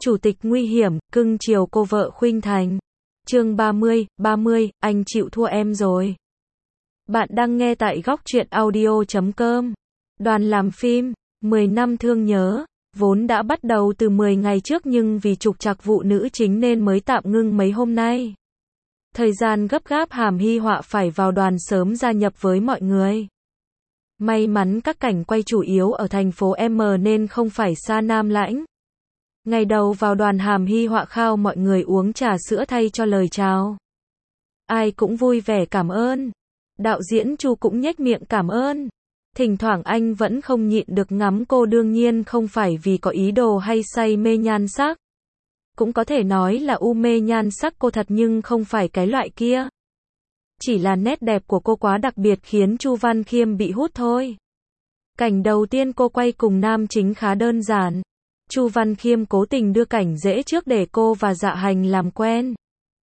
Chủ tịch nguy hiểm, cưng chiều cô vợ khuynh thành. Chương 30, anh chịu thua em rồi. Bạn đang nghe tại góc truyện audio.com. Đoàn làm phim 10 năm thương nhớ vốn đã bắt đầu từ 10 ngày trước nhưng vì trục trặc vụ nữ chính nên mới tạm ngưng mấy hôm nay. Thời gian gấp gáp Hàm Hy Họa phải vào đoàn sớm gia nhập với mọi người. May mắn các cảnh quay chủ yếu ở thành phố M nên không phải xa Nam Lãnh. Ngày đầu vào đoàn Hàm Hy Họa khao mọi người uống trà sữa thay cho lời chào. Ai cũng vui vẻ cảm ơn. Đạo diễn Chu cũng nhếch miệng cảm ơn. Thỉnh thoảng anh vẫn không nhịn được ngắm cô, đương nhiên không phải vì có ý đồ hay say mê nhan sắc. Cũng có thể nói là u mê nhan sắc cô thật nhưng không phải cái loại kia. Chỉ là nét đẹp của cô quá đặc biệt khiến Chu Văn Khiêm bị hút thôi. Cảnh đầu tiên cô quay cùng nam chính khá đơn giản. Chu Văn Khiêm cố tình đưa cảnh dễ trước để cô và Dạ Hành làm quen.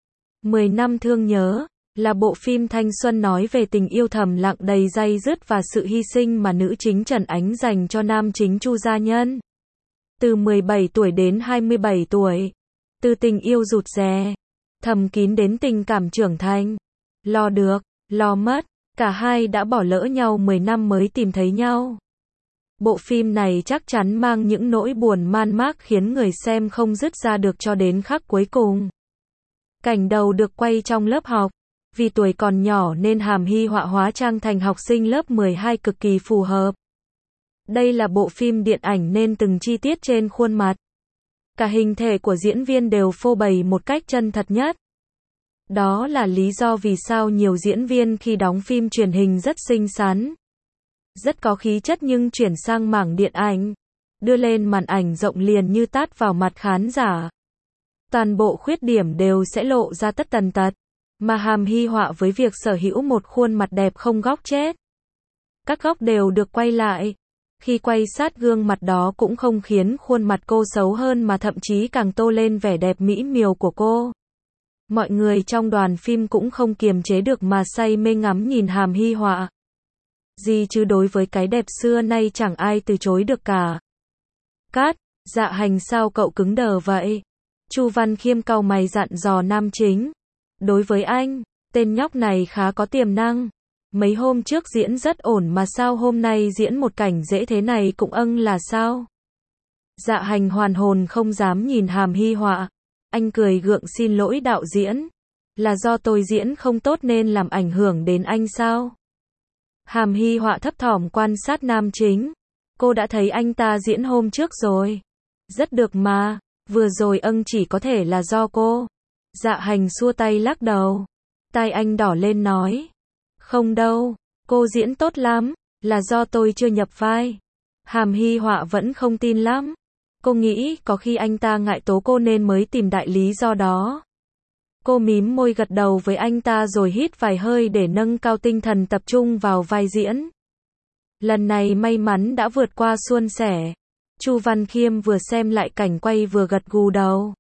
10 năm thương nhớ là bộ phim thanh xuân nói về tình yêu thầm lặng đầy day dứt và sự hy sinh mà nữ chính Trần Ánh dành cho nam chính Chu Gia Nhân. Từ 17 tuổi đến 27 tuổi, từ tình yêu rụt rè, thầm kín đến tình cảm trưởng thành, lo được, lo mất, cả hai đã bỏ lỡ nhau 10 năm mới tìm thấy nhau. Bộ phim này chắc chắn mang những nỗi buồn man mác khiến người xem không dứt ra được cho đến khắc cuối cùng. Cảnh đầu được quay trong lớp học. Vì tuổi còn nhỏ nên Hàm Hy Họa hóa trang thành học sinh lớp 12 cực kỳ phù hợp. Đây là bộ phim điện ảnh nên từng chi tiết trên khuôn mặt, cả hình thể của diễn viên đều phô bày một cách chân thật nhất. Đó là lý do vì sao nhiều diễn viên khi đóng phim truyền hình rất xinh xắn, rất có khí chất nhưng chuyển sang mảng điện ảnh, đưa lên màn ảnh rộng liền như tát vào mặt khán giả. Toàn bộ khuyết điểm đều sẽ lộ ra tất tần tật. Mà Hàm Hy Họa với việc sở hữu một khuôn mặt đẹp không góc chết. Các góc đều được quay lại. Khi quay sát gương mặt đó cũng không khiến khuôn mặt cô xấu hơn mà thậm chí càng tô lên vẻ đẹp mỹ miều của cô. Mọi người trong đoàn phim cũng không kiềm chế được mà say mê ngắm nhìn Hàm Hy Họa. Gì chứ đối với cái đẹp xưa nay chẳng ai từ chối được cả. Cát, Dạ Hành sao cậu cứng đờ vậy? Chu Văn Khiêm cau mày dặn dò nam chính. Đối với anh, tên nhóc này khá có tiềm năng. Mấy hôm trước diễn rất ổn mà sao hôm nay diễn một cảnh dễ thế này cũng là sao? Dạ Hành hoàn hồn không dám nhìn Hàm Hy Họa. Anh cười gượng xin lỗi đạo diễn. Là do tôi diễn không tốt nên làm ảnh hưởng đến anh sao? Hàm Hy Họa thấp thỏm quan sát nam chính. Cô đã thấy anh ta diễn hôm trước rồi. Rất được mà, vừa rồi chỉ có thể là do cô. Dạ Hành xua tay lắc đầu. Tai anh đỏ lên nói. Không đâu, cô diễn tốt lắm, là do tôi chưa nhập vai. Hàm Hy Họa vẫn không tin lắm. Cô nghĩ có khi anh ta ngại tố cô nên mới tìm đại lý do đó. Cô mím môi gật đầu với anh ta rồi hít vài hơi để nâng cao tinh thần tập trung vào vai diễn. Lần này may mắn đã vượt qua suôn sẻ. Chu Văn Khiêm vừa xem lại cảnh quay vừa gật gù đầu.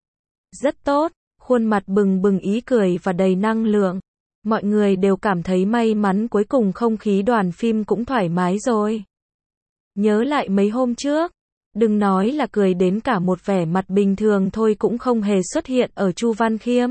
Rất tốt. Khuôn mặt bừng bừng ý cười và đầy năng lượng. Mọi người đều cảm thấy may mắn cuối cùng không khí đoàn phim cũng thoải mái rồi. Nhớ lại mấy hôm trước, đừng nói là cười đến cả một vẻ mặt bình thường thôi cũng không hề xuất hiện ở Chu Văn Khiêm.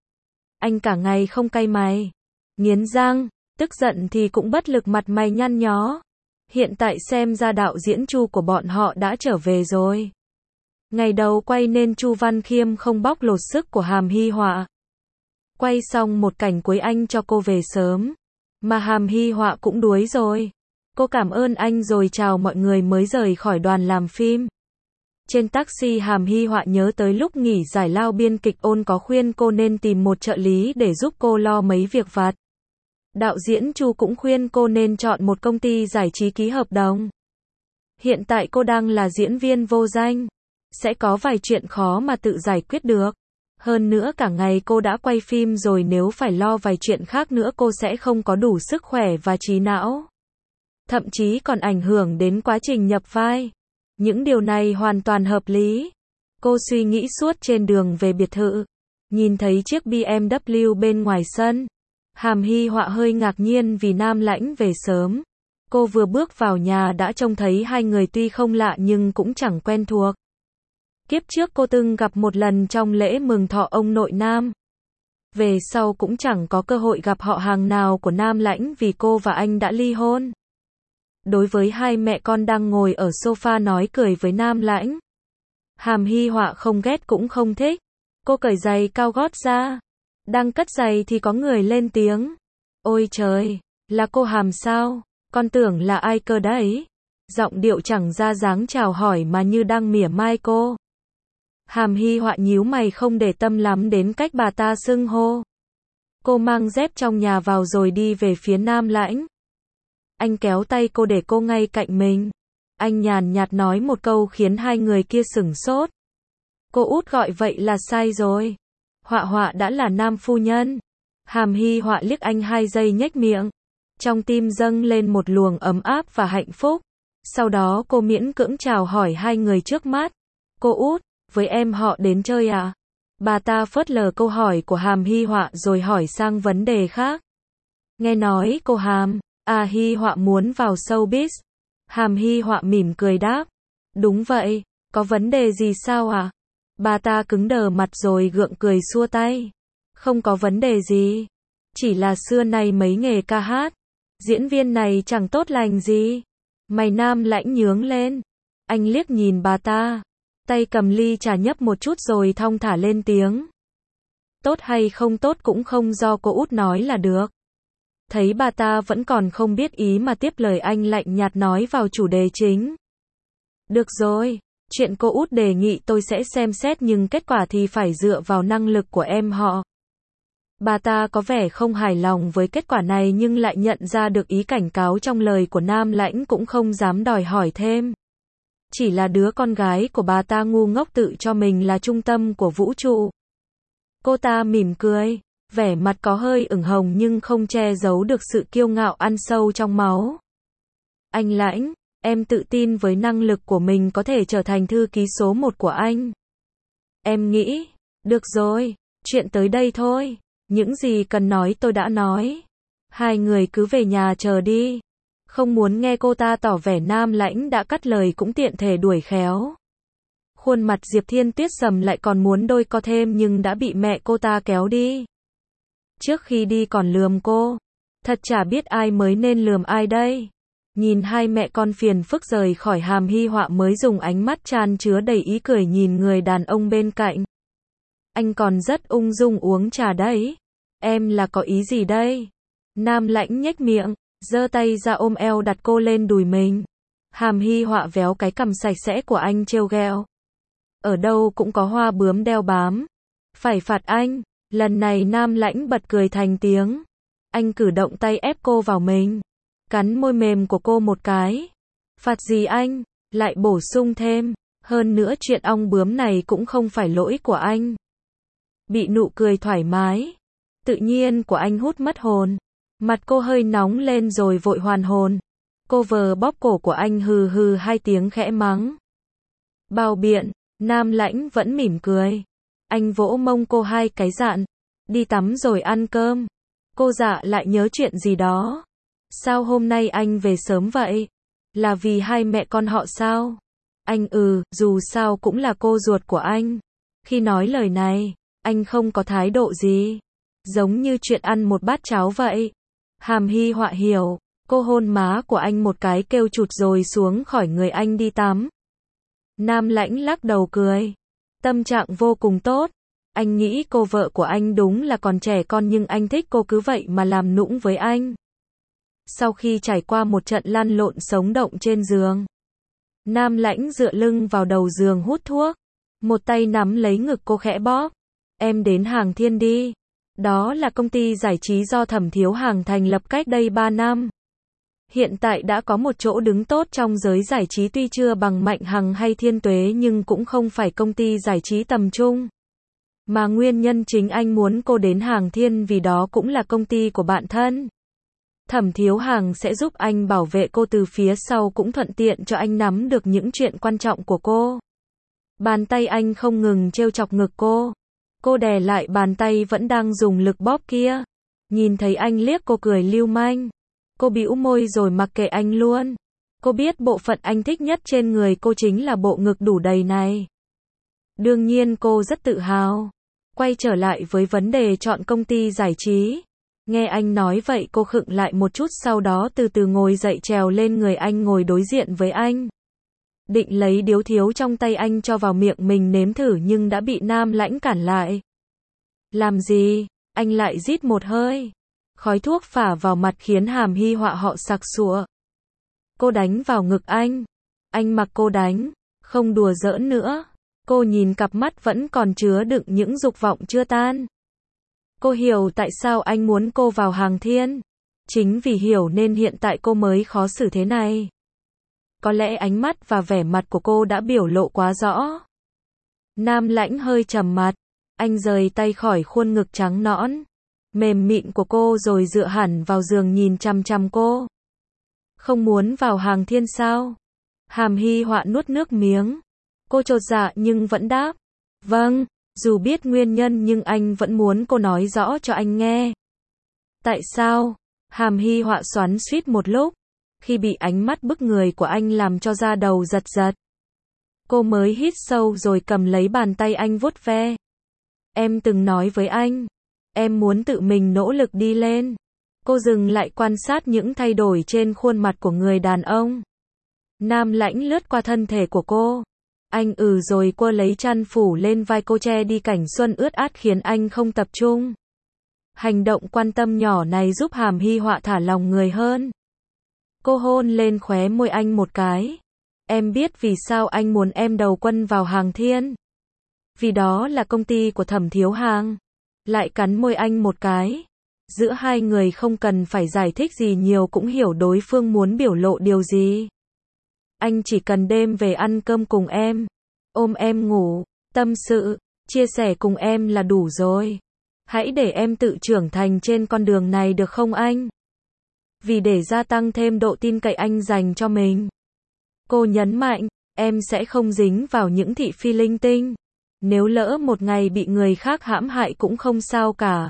Anh cả ngày không cay mày, nghiến răng, tức giận thì cũng bất lực mặt mày nhăn nhó. Hiện tại xem ra đạo diễn Chu của bọn họ đã trở về rồi. Ngày đầu quay nên Chu Văn Khiêm không bóc lột sức của Hàm Hy Họa. Quay xong một cảnh cuối anh cho cô về sớm. Mà Hàm Hy Họa cũng đuối rồi. Cô cảm ơn anh rồi chào mọi người mới rời khỏi đoàn làm phim. Trên taxi Hàm Hy Họa nhớ tới lúc nghỉ giải lao biên kịch Ôn có khuyên cô nên tìm một trợ lý để giúp cô lo mấy việc vặt. Đạo diễn Chu cũng khuyên cô nên chọn một công ty giải trí ký hợp đồng. Hiện tại cô đang là diễn viên vô danh. Sẽ có vài chuyện khó mà tự giải quyết được. Hơn nữa cả ngày cô đã quay phim rồi nếu phải lo vài chuyện khác nữa cô sẽ không có đủ sức khỏe và trí não. Thậm chí còn ảnh hưởng đến quá trình nhập vai. Những điều này hoàn toàn hợp lý. Cô suy nghĩ suốt trên đường về biệt thự. Nhìn thấy chiếc BMW bên ngoài sân. Hàm Hy Họa hơi ngạc nhiên vì Nam Lãnh về sớm. Cô vừa bước vào nhà đã trông thấy hai người tuy không lạ nhưng cũng chẳng quen thuộc. Kiếp trước cô từng gặp một lần trong lễ mừng thọ ông nội Nam. Về sau cũng chẳng có cơ hội gặp họ hàng nào của Nam Lãnh vì cô và anh đã ly hôn. Đối với hai mẹ con đang ngồi ở sofa nói cười với Nam Lãnh, Hàm Hy Họa không ghét cũng không thích. Cô cởi giày cao gót ra. Đang cất giày thì có người lên tiếng. Ôi trời, là cô Hàm sao? Con tưởng là ai cơ đấy. Giọng điệu chẳng ra dáng chào hỏi mà như đang mỉa mai cô. Hàm Hy Họa nhíu mày không để tâm lắm đến cách bà ta xưng hô. Cô mang dép trong nhà vào rồi đi về phía Nam Lãnh. Anh kéo tay cô để cô ngay cạnh mình. Anh nhàn nhạt nói một câu khiến hai người kia sửng sốt. Cô út gọi vậy là sai rồi. Họa Họa đã là Nam phu nhân. Hàm Hy Họa liếc anh 2 giây nhếch miệng. Trong tim dâng lên một luồng ấm áp và hạnh phúc. Sau đó cô miễn cưỡng chào hỏi hai người trước mắt. Cô út, với em họ đến chơi à? Bà ta phớt lờ câu hỏi của Hàm Hy Họa rồi hỏi sang vấn đề khác. Nghe nói cô Hàm, Hy Họa muốn vào showbiz. Hàm Hy Họa mỉm cười đáp. Đúng vậy, có vấn đề gì sao à? Bà ta cứng đờ mặt rồi gượng cười xua tay. Không có vấn đề gì. Chỉ là xưa nay mấy nghề ca hát, diễn viên này chẳng tốt lành gì. Mày Nam Lãnh nhướng lên. Anh liếc nhìn bà ta. Tay cầm ly trà nhấp một chút rồi thong thả lên tiếng. Tốt hay không tốt cũng không do cô út nói là được. Thấy bà ta vẫn còn không biết ý mà tiếp lời anh lạnh nhạt nói vào chủ đề chính. Được rồi, chuyện cô út đề nghị tôi sẽ xem xét nhưng kết quả thì phải dựa vào năng lực của em họ. Bà ta có vẻ không hài lòng với kết quả này nhưng lại nhận ra được ý cảnh cáo trong lời của Nam Lãnh cũng không dám đòi hỏi thêm. Chỉ là đứa con gái của bà ta ngu ngốc tự cho mình là trung tâm của vũ trụ. Cô ta mỉm cười, vẻ mặt có hơi ửng hồng nhưng không che giấu được sự kiêu ngạo ăn sâu trong máu. Anh Lãnh, em tự tin với năng lực của mình có thể trở thành thư ký số 1 của anh. Em nghĩ, được rồi, chuyện tới đây thôi. Những gì cần nói tôi đã nói. Hai người cứ về nhà chờ đi. Không muốn nghe cô ta tỏ vẻ Nam Lãnh đã cắt lời cũng tiện thể đuổi khéo. Khuôn mặt Diệp Thiên Tuyết sầm lại còn muốn đôi co thêm nhưng đã bị mẹ cô ta kéo đi. Trước khi đi còn lườm cô. Thật chả biết ai mới nên lườm ai đây. Nhìn hai mẹ con phiền phức rời khỏi Hàm Hy Họa mới dùng ánh mắt tràn chứa đầy ý cười nhìn người đàn ông bên cạnh. Anh còn rất ung dung uống trà đấy. Em là có ý gì đây? Nam Lãnh nhếch miệng, giơ tay ra ôm eo đặt cô lên đùi mình. Hàm Hy Họa véo cái cằm sạch sẽ của anh trêu ghẹo. Ở đâu cũng có hoa bướm đeo bám. Phải phạt anh. Lần này Nam Lãnh bật cười thành tiếng. Anh cử động tay ép cô vào mình. Cắn môi mềm của cô một cái. Phạt gì anh? Lại bổ sung thêm. Hơn nữa chuyện ong bướm này cũng không phải lỗi của anh. Bị nụ cười thoải mái, tự nhiên của anh hút mất hồn. Mặt cô hơi nóng lên rồi vội hoàn hồn. Cô vờ bóp cổ của anh hừ hừ 2 tiếng khẽ mắng. Bao biện, Nam Lãnh vẫn mỉm cười. Anh vỗ mông cô 2 cái dặn. Đi tắm rồi ăn cơm. Cô dạ lại nhớ chuyện gì đó. Sao hôm nay anh về sớm vậy? Là vì hai mẹ con họ sao? Anh dù sao cũng là cô ruột của anh. Khi nói lời này, anh không có thái độ gì. Giống như chuyện ăn một bát cháo vậy. Hàm Hy Họa hiểu. Cô hôn má của anh một cái kêu chụt rồi xuống khỏi người anh đi tắm. Nam Lãnh lắc đầu cười. Tâm trạng vô cùng tốt. Anh nghĩ cô vợ của anh đúng là còn trẻ con nhưng anh thích cô cứ vậy mà làm nũng với anh. Sau khi trải qua một trận lăn lộn sống động trên giường, Nam Lãnh dựa lưng vào đầu giường hút thuốc. Một tay nắm lấy ngực cô khẽ bóp. Em đến Hàng Thiên đi. Đó là công ty giải trí do Thẩm Thiếu Hàng thành lập cách đây 3 năm. Hiện tại đã có một chỗ đứng tốt trong giới giải trí tuy chưa bằng Mạnh Hằng hay Thiên Tuế nhưng cũng không phải công ty giải trí tầm trung. Mà nguyên nhân chính anh muốn cô đến Hàng Thiên vì đó cũng là công ty của bạn thân. Thẩm Thiếu Hàng sẽ giúp anh bảo vệ cô từ phía sau cũng thuận tiện cho anh nắm được những chuyện quan trọng của cô. Bàn tay anh không ngừng trêu chọc ngực cô. Cô đè lại bàn tay vẫn đang dùng lực bóp kia. Nhìn thấy anh liếc cô cười lưu manh. Cô bĩu môi rồi mặc kệ anh luôn. Cô biết bộ phận anh thích nhất trên người cô chính là bộ ngực đủ đầy này. Đương nhiên cô rất tự hào. Quay trở lại với vấn đề chọn công ty giải trí. Nghe anh nói vậy cô khựng lại một chút, sau đó từ từ ngồi dậy trèo lên người anh ngồi đối diện với anh. Định lấy điếu thiếu trong tay anh cho vào miệng mình nếm thử nhưng đã bị Nam Lãnh cản lại. Làm gì? Anh lại rít một hơi. Khói thuốc phả vào mặt khiến Hàm Hy Họa họ sặc sụa. Cô đánh vào ngực anh. Anh mặc cô đánh. Không đùa giỡn nữa. Cô nhìn cặp mắt vẫn còn chứa đựng những dục vọng chưa tan. Cô hiểu tại sao anh muốn cô vào hàng thiên. Chính vì hiểu nên hiện tại cô mới khó xử thế này. Có lẽ ánh mắt và vẻ mặt của cô đã biểu lộ quá rõ. Nam Lãnh hơi trầm mặt. Anh rời tay khỏi khuôn ngực trắng nõn, mềm mịn của cô rồi dựa hẳn vào giường nhìn chằm chằm cô. Không muốn vào hàng thiên sao? Hàm Hy Họa nuốt nước miếng. Cô chột dạ nhưng vẫn đáp. Vâng, dù biết nguyên nhân nhưng anh vẫn muốn cô nói rõ cho anh nghe. Tại sao? Hàm Hy Họa xoắn xuýt một lúc, khi bị ánh mắt bức người của anh làm cho da đầu giật giật. Cô mới hít sâu rồi cầm lấy bàn tay anh vuốt ve. Em từng nói với anh, em muốn tự mình nỗ lực đi lên. Cô dừng lại quan sát những thay đổi trên khuôn mặt của người đàn ông. Nam Lãnh lướt qua thân thể của cô. Anh rồi cô lấy chăn phủ lên vai cô che đi cảnh xuân ướt át khiến anh không tập trung. Hành động quan tâm nhỏ này giúp Hàm Hy Họa thả lòng người hơn. Cô hôn lên khóe môi anh một cái. Em biết vì sao anh muốn em đầu quân vào hàng thiên. Vì đó là công ty của Thẩm Thiếu Hàng. Lại cắn môi anh một cái. Giữa hai người không cần phải giải thích gì nhiều cũng hiểu đối phương muốn biểu lộ điều gì. Anh chỉ cần đêm về ăn cơm cùng em, ôm em ngủ, tâm sự, chia sẻ cùng em là đủ rồi. Hãy để em tự trưởng thành trên con đường này được không anh? Vì để gia tăng thêm độ tin cậy anh dành cho mình. Cô nhấn mạnh, em sẽ không dính vào những thị phi linh tinh. Nếu lỡ một ngày bị người khác hãm hại cũng không sao cả.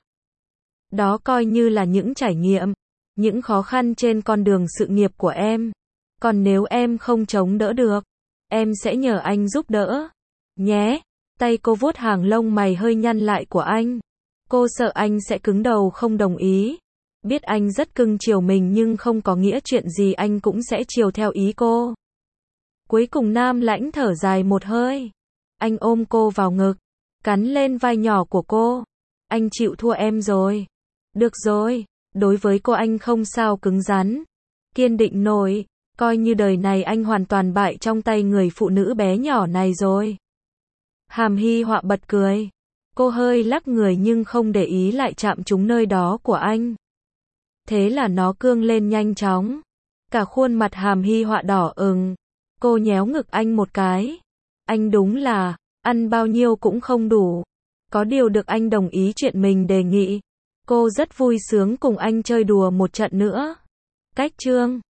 Đó coi như là những trải nghiệm, những khó khăn trên con đường sự nghiệp của em. Còn nếu em không chống đỡ được, em sẽ nhờ anh giúp đỡ. Nhé. Tay cô vuốt hàng lông mày hơi nhăn lại của anh. Cô sợ anh sẽ cứng đầu không đồng ý. Biết anh rất cưng chiều mình nhưng không có nghĩa chuyện gì anh cũng sẽ chiều theo ý cô. Cuối cùng Nam Lãnh thở dài một hơi. Anh ôm cô vào ngực, cắn lên vai nhỏ của cô. Anh chịu thua em rồi. Được rồi, đối với cô anh không sao cứng rắn, kiên định nổi. Coi như đời này anh hoàn toàn bại trong tay người phụ nữ bé nhỏ này rồi. Hàm Hy Họa bật cười. Cô hơi lắc người nhưng không để ý lại chạm trúng nơi đó của anh. Thế là nó cương lên nhanh chóng. Cả khuôn mặt Hàm Hy Họa đỏ ửng. Cô nhéo ngực anh một cái. Anh đúng là, ăn bao nhiêu cũng không đủ. Có điều được anh đồng ý chuyện mình đề nghị. Cô rất vui sướng cùng anh chơi đùa một trận nữa. Cách chương